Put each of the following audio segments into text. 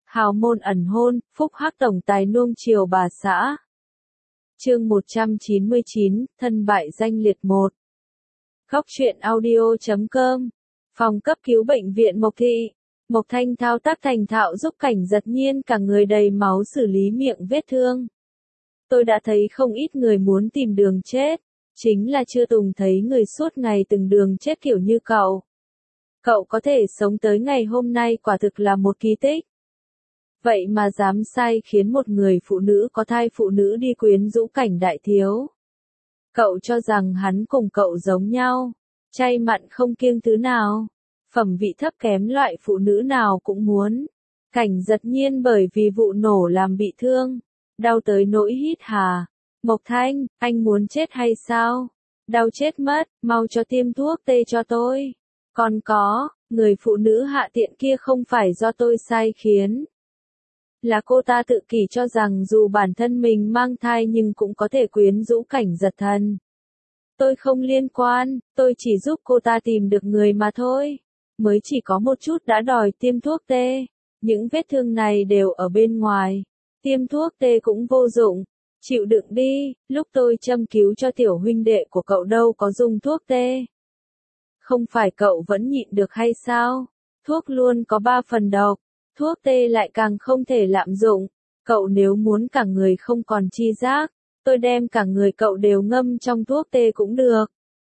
Hào môn ẩn hôn, phúc hắc tổng tài nuông chiều bà xã. Chương 199, thân bại danh liệt 1. Góc truyện audio.com. Phòng cấp cứu bệnh viện Mộc Thị. Mộc Thanh thao tác thành thạo giúp Cảnh Giật Nhiên cả người đầy máu xử lý miệng vết thương. Tôi đã thấy không ít người muốn tìm đường chết, chính là chưa từng thấy người suốt ngày từng đường chết kiểu như cậu. Cậu có thể sống tới ngày hôm nay quả thực là một kỳ tích. Vậy mà dám sai khiến một người phụ nữ có thai phụ nữ đi quyến rũ Cảnh đại thiếu. Cậu cho rằng hắn cùng cậu giống nhau, chay mặn không kiêng thứ nào, phẩm vị thấp kém loại phụ nữ nào cũng muốn. Cảnh Giật Nhiên bởi vì vụ nổ làm bị thương, đau tới nỗi hít hà. Mộc Thanh, anh muốn chết hay sao? Đau chết mất, mau cho tiêm thuốc tê cho tôi. Còn có, người phụ nữ hạ tiện kia không phải do tôi sai khiến. Là cô ta tự kỷ cho rằng dù bản thân mình mang thai nhưng cũng có thể quyến rũ Cảnh Giật Thần. Tôi không liên quan, tôi chỉ giúp cô ta tìm được người mà thôi. Mới chỉ có một chút đã đòi tiêm thuốc tê. Những vết thương này đều ở bên ngoài. Tiêm thuốc tê cũng vô dụng. Chịu đựng đi, lúc tôi châm cứu cho tiểu huynh đệ của cậu đâu có dùng thuốc tê. Không phải cậu vẫn nhịn được hay sao? Thuốc luôn có 3 phần độc. Thuốc tê lại càng không thể lạm dụng. Cậu nếu muốn cả người không còn chi giác, tôi đem cả người cậu đều ngâm trong thuốc tê cũng được.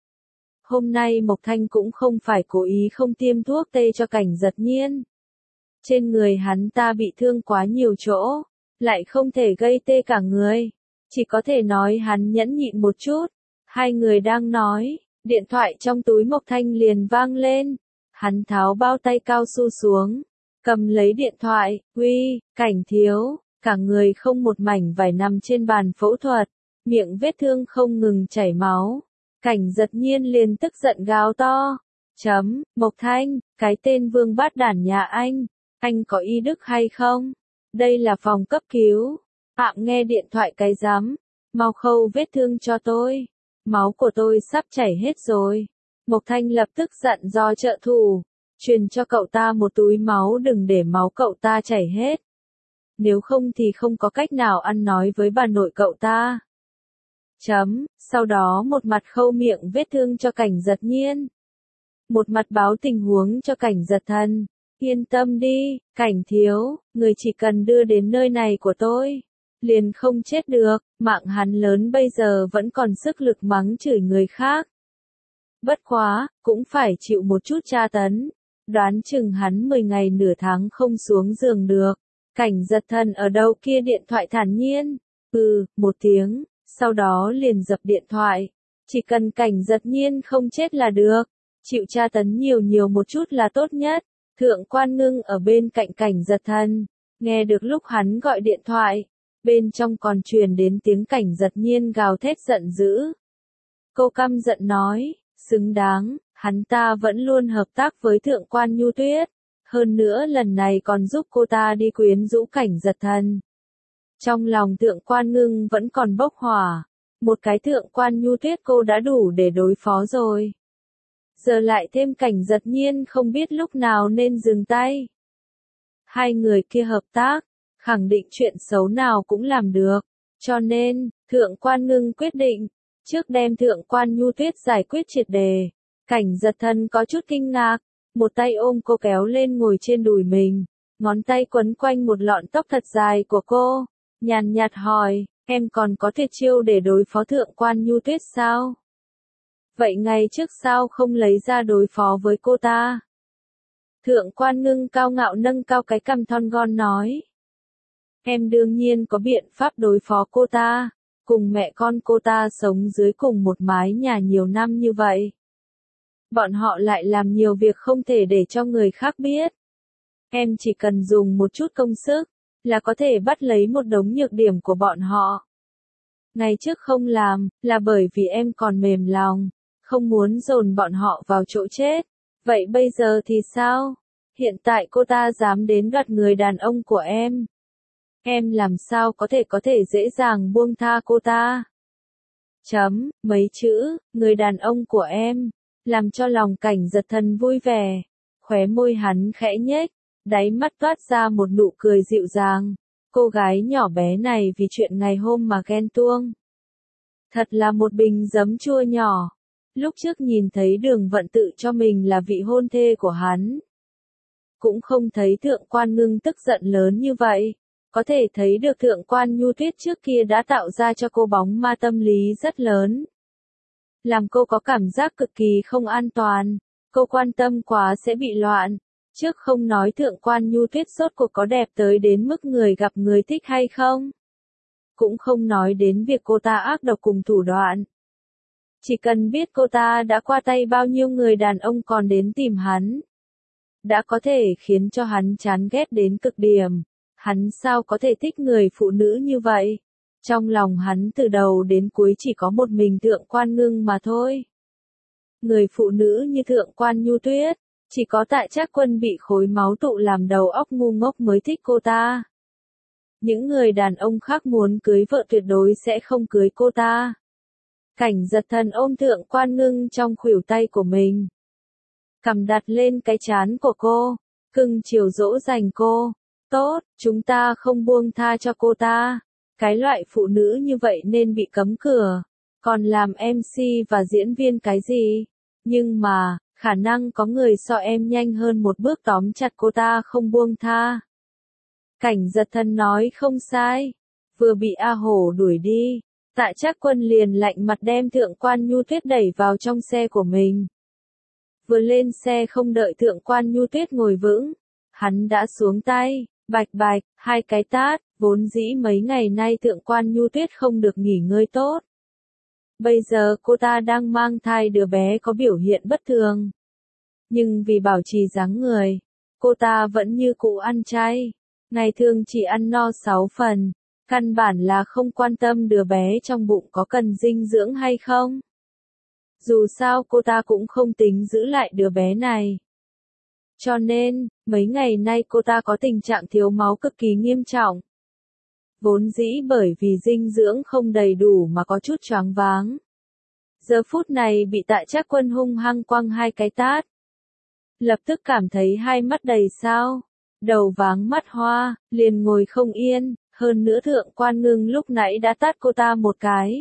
Hôm nay Mộc Thanh cũng không phải cố ý không tiêm thuốc tê cho Cảnh Giật Nhiên. Trên người hắn ta bị thương quá nhiều chỗ, lại không thể gây tê cả người. Chỉ có thể nói hắn nhẫn nhịn một chút. Hai người đang nói, điện thoại trong túi Mộc Thanh liền vang lên. Hắn tháo bao tay cao su xuống, cầm lấy điện thoại, uy, Cảnh thiếu, cả người không một mảnh vải nằm trên bàn phẫu thuật, miệng vết thương không ngừng chảy máu. Cảnh Giật Nhiên liền tức giận gào to, Mộc Thanh, cái tên vương bát đản nhà anh có y đức hay không? Đây là phòng cấp cứu. Nghe điện thoại cái rắm, mau khâu vết thương cho tôi. Máu của tôi sắp chảy hết rồi. Mộc Thanh lập tức dặn dò trợ thủ, truyền cho cậu ta một túi máu đừng để máu cậu ta chảy hết. Nếu không thì không có cách nào ăn nói với bà nội cậu ta. Sau đó một mặt khâu miệng vết thương cho Cảnh Giật Nhiên. Một mặt báo tình huống cho Cảnh Giật Thần. Yên tâm đi, Cảnh thiếu, người chỉ cần đưa đến nơi này của tôi, liền không chết được, mạng hắn lớn bây giờ vẫn còn sức lực mắng chửi người khác. Bất quá, cũng phải chịu một chút tra tấn, đoán chừng hắn 10 ngày nửa tháng không xuống giường được. Cảnh Giật Thần ở đâu kia điện thoại thản nhiên, một tiếng, sau đó liền dập điện thoại. Chỉ cần Cảnh Giật Nhiên không chết là được, chịu tra tấn nhiều một chút là tốt nhất. Thượng Quan Ngưng ở bên cạnh Cảnh Giật Thần, nghe được lúc hắn gọi điện thoại, bên trong còn truyền đến tiếng Cảnh Giật Nhiên gào thét giận dữ. Cô căm giận nói, xứng đáng, hắn ta vẫn luôn hợp tác với Thượng Quan Nhu Tuyết, hơn nữa lần này còn giúp cô ta đi quyến rũ Cảnh Giật Thần. Trong lòng Thượng Quan Ngưng vẫn còn bốc hỏa, một cái Thượng Quan Nhu Tuyết cô đã đủ để đối phó rồi. Giờ lại thêm Cảnh Giật Nhiên không biết lúc nào nên dừng tay. Hai người kia hợp tác, khẳng định chuyện xấu nào cũng làm được. Cho nên, Thượng Quan Ngưng quyết định, trước đem Thượng Quan Nhu Tuyết giải quyết triệt đề. Cảnh Giật Thần có chút kinh ngạc, một tay ôm cô kéo lên ngồi trên đùi mình, ngón tay quấn quanh một lọn tóc thật dài của cô, nhàn nhạt hỏi, em còn có tuyệt chiêu để đối phó Thượng Quan Nhu Tuyết sao? Vậy ngày trước sao không lấy ra đối phó với cô ta? Thượng Quan Ngưng cao ngạo nâng cao cái cằm thon gọn nói. Em đương nhiên có biện pháp đối phó cô ta, cùng mẹ con cô ta sống dưới cùng một mái nhà nhiều năm như vậy. Bọn họ lại làm nhiều việc không thể để cho người khác biết. Em chỉ cần dùng một chút công sức, là có thể bắt lấy một đống nhược điểm của bọn họ. Ngày trước không làm, là bởi vì em còn mềm lòng, không muốn dồn bọn họ vào chỗ chết. Vậy bây giờ thì sao? Hiện tại cô ta dám đến đoạt người đàn ông của em. Em làm sao có thể dễ dàng buông tha cô ta? Mấy chữ, người đàn ông của em, làm cho lòng Cảnh Giật Thần vui vẻ. Khóe môi hắn khẽ nhếch, đáy mắt toát ra một nụ cười dịu dàng. Cô gái nhỏ bé này vì chuyện ngày hôm mà ghen tuông. Thật là một bình giấm chua nhỏ. Lúc trước nhìn thấy Đường Vận tự cho mình là vị hôn thê của hắn. Cũng không thấy Thượng Quan Ngưng tức giận lớn như vậy. Có thể thấy được Thượng Quan Nhu Tuyết trước kia đã tạo ra cho cô bóng ma tâm lý rất lớn. Làm cô có cảm giác cực kỳ không an toàn. Cô quan tâm quá sẽ bị loạn. Trước không nói Thượng Quan Nhu Tuyết rốt cuộc có đẹp tới đến mức người gặp người thích hay không. Cũng không nói đến việc cô ta ác độc cùng thủ đoạn. Chỉ cần biết cô ta đã qua tay bao nhiêu người đàn ông còn đến tìm hắn. Đã có thể khiến cho hắn chán ghét đến cực điểm. Hắn sao có thể thích người phụ nữ như vậy? Trong lòng hắn từ đầu đến cuối chỉ có một mình Thượng Quan Ngưng mà thôi. Người phụ nữ như Thượng Quan Nhu Tuyết, chỉ có Tạ Trác Quân bị khối máu tụ làm đầu óc ngu ngốc mới thích cô ta. Những người đàn ông khác muốn cưới vợ tuyệt đối sẽ không cưới cô ta. Cảnh Giật Thần ôm Thượng Quan Ngưng trong khuỷu tay của mình. Cầm đặt lên cái trán của cô, cưng chiều dỗ dành cô. Tốt, chúng ta không buông tha cho cô ta. Cái loại phụ nữ như vậy nên bị cấm cửa. Còn làm MC và diễn viên cái gì? Nhưng mà, khả năng có người so em nhanh hơn một bước tóm chặt cô ta không buông tha. Cảnh Giật Thần nói không sai. Vừa bị A Hổ đuổi đi, Tạ Trác Quân liền lạnh mặt đem Thượng Quan Nhu Tuyết đẩy vào trong xe của mình. Vừa lên xe không đợi Thượng Quan Nhu Tuyết ngồi vững, hắn đã xuống tay, bạch bạch, hai cái tát, vốn dĩ mấy ngày nay Thượng Quan Nhu Tuyết không được nghỉ ngơi tốt. Bây giờ cô ta đang mang thai đứa bé có biểu hiện bất thường. Nhưng vì bảo trì dáng người, cô ta vẫn như cũ ăn chay. Ngày thường chỉ ăn no 6 phần, căn bản là không quan tâm đứa bé trong bụng có cần dinh dưỡng hay không. Dù sao cô ta cũng không tính giữ lại đứa bé này. Cho nên, mấy ngày nay cô ta có tình trạng thiếu máu cực kỳ nghiêm trọng. Vốn dĩ bởi vì dinh dưỡng không đầy đủ mà có chút choáng váng. Giờ phút này bị Tạ Trác Quân hung hăng quăng hai cái tát. Lập tức cảm thấy hai mắt đầy sao, đầu váng mắt hoa, liền ngồi không yên, hơn nữa Thượng Quan Ngưng lúc nãy đã tát cô ta một cái.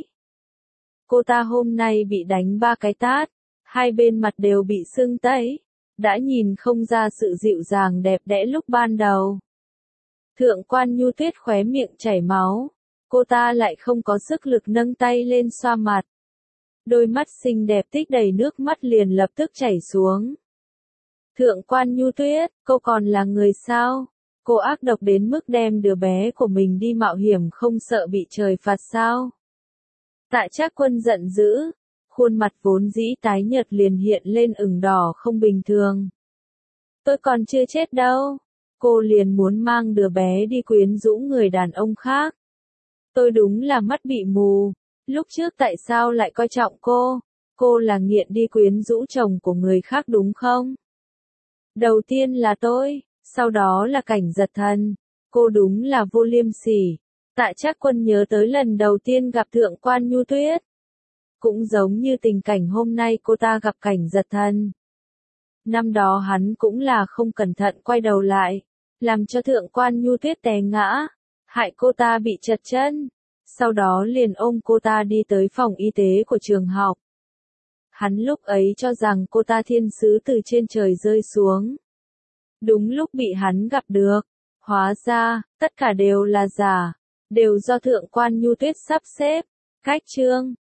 Cô ta hôm nay bị đánh 3 cái tát, hai bên mặt đều bị sưng tấy, đã nhìn không ra sự dịu dàng đẹp đẽ lúc ban đầu. Thượng Quan Nhu Tuyết khóe miệng chảy máu, cô ta lại không có sức lực nâng tay lên xoa mặt. Đôi mắt xinh đẹp tích đầy nước mắt liền lập tức chảy xuống. Thượng Quan Nhu Tuyết, cô còn là người sao? Cô ác độc đến mức đem đứa bé của mình đi mạo hiểm không sợ bị trời phạt sao? Tạ Trác Quân giận dữ, khuôn mặt vốn dĩ tái nhợt liền hiện lên ửng đỏ không bình thường. Tôi còn chưa chết đâu. Cô liền muốn mang đứa bé đi quyến rũ người đàn ông khác. Tôi đúng là mắt bị mù. Lúc trước tại sao lại coi trọng cô? Cô là nghiện đi quyến rũ chồng của người khác đúng không? Đầu tiên là tôi, sau đó là Cảnh Giật Thần. Cô đúng là vô liêm sỉ. Tạ Trác Quân nhớ tới lần đầu tiên gặp Thượng Quan Nhu Tuyết. Cũng giống như tình cảnh hôm nay cô ta gặp Cảnh Giật Thần. Năm đó hắn cũng là không cẩn thận quay đầu lại, làm cho Thượng Quan Nhu Tuyết té ngã, hại cô ta bị trật chân. Sau đó liền ôm cô ta đi tới phòng y tế của trường học. Hắn lúc ấy cho rằng cô ta thiên sứ từ trên trời rơi xuống. Đúng lúc bị hắn gặp được, hóa ra, tất cả đều là giả, đều do Thượng Quan Nhu Tuyết sắp xếp. Cách chương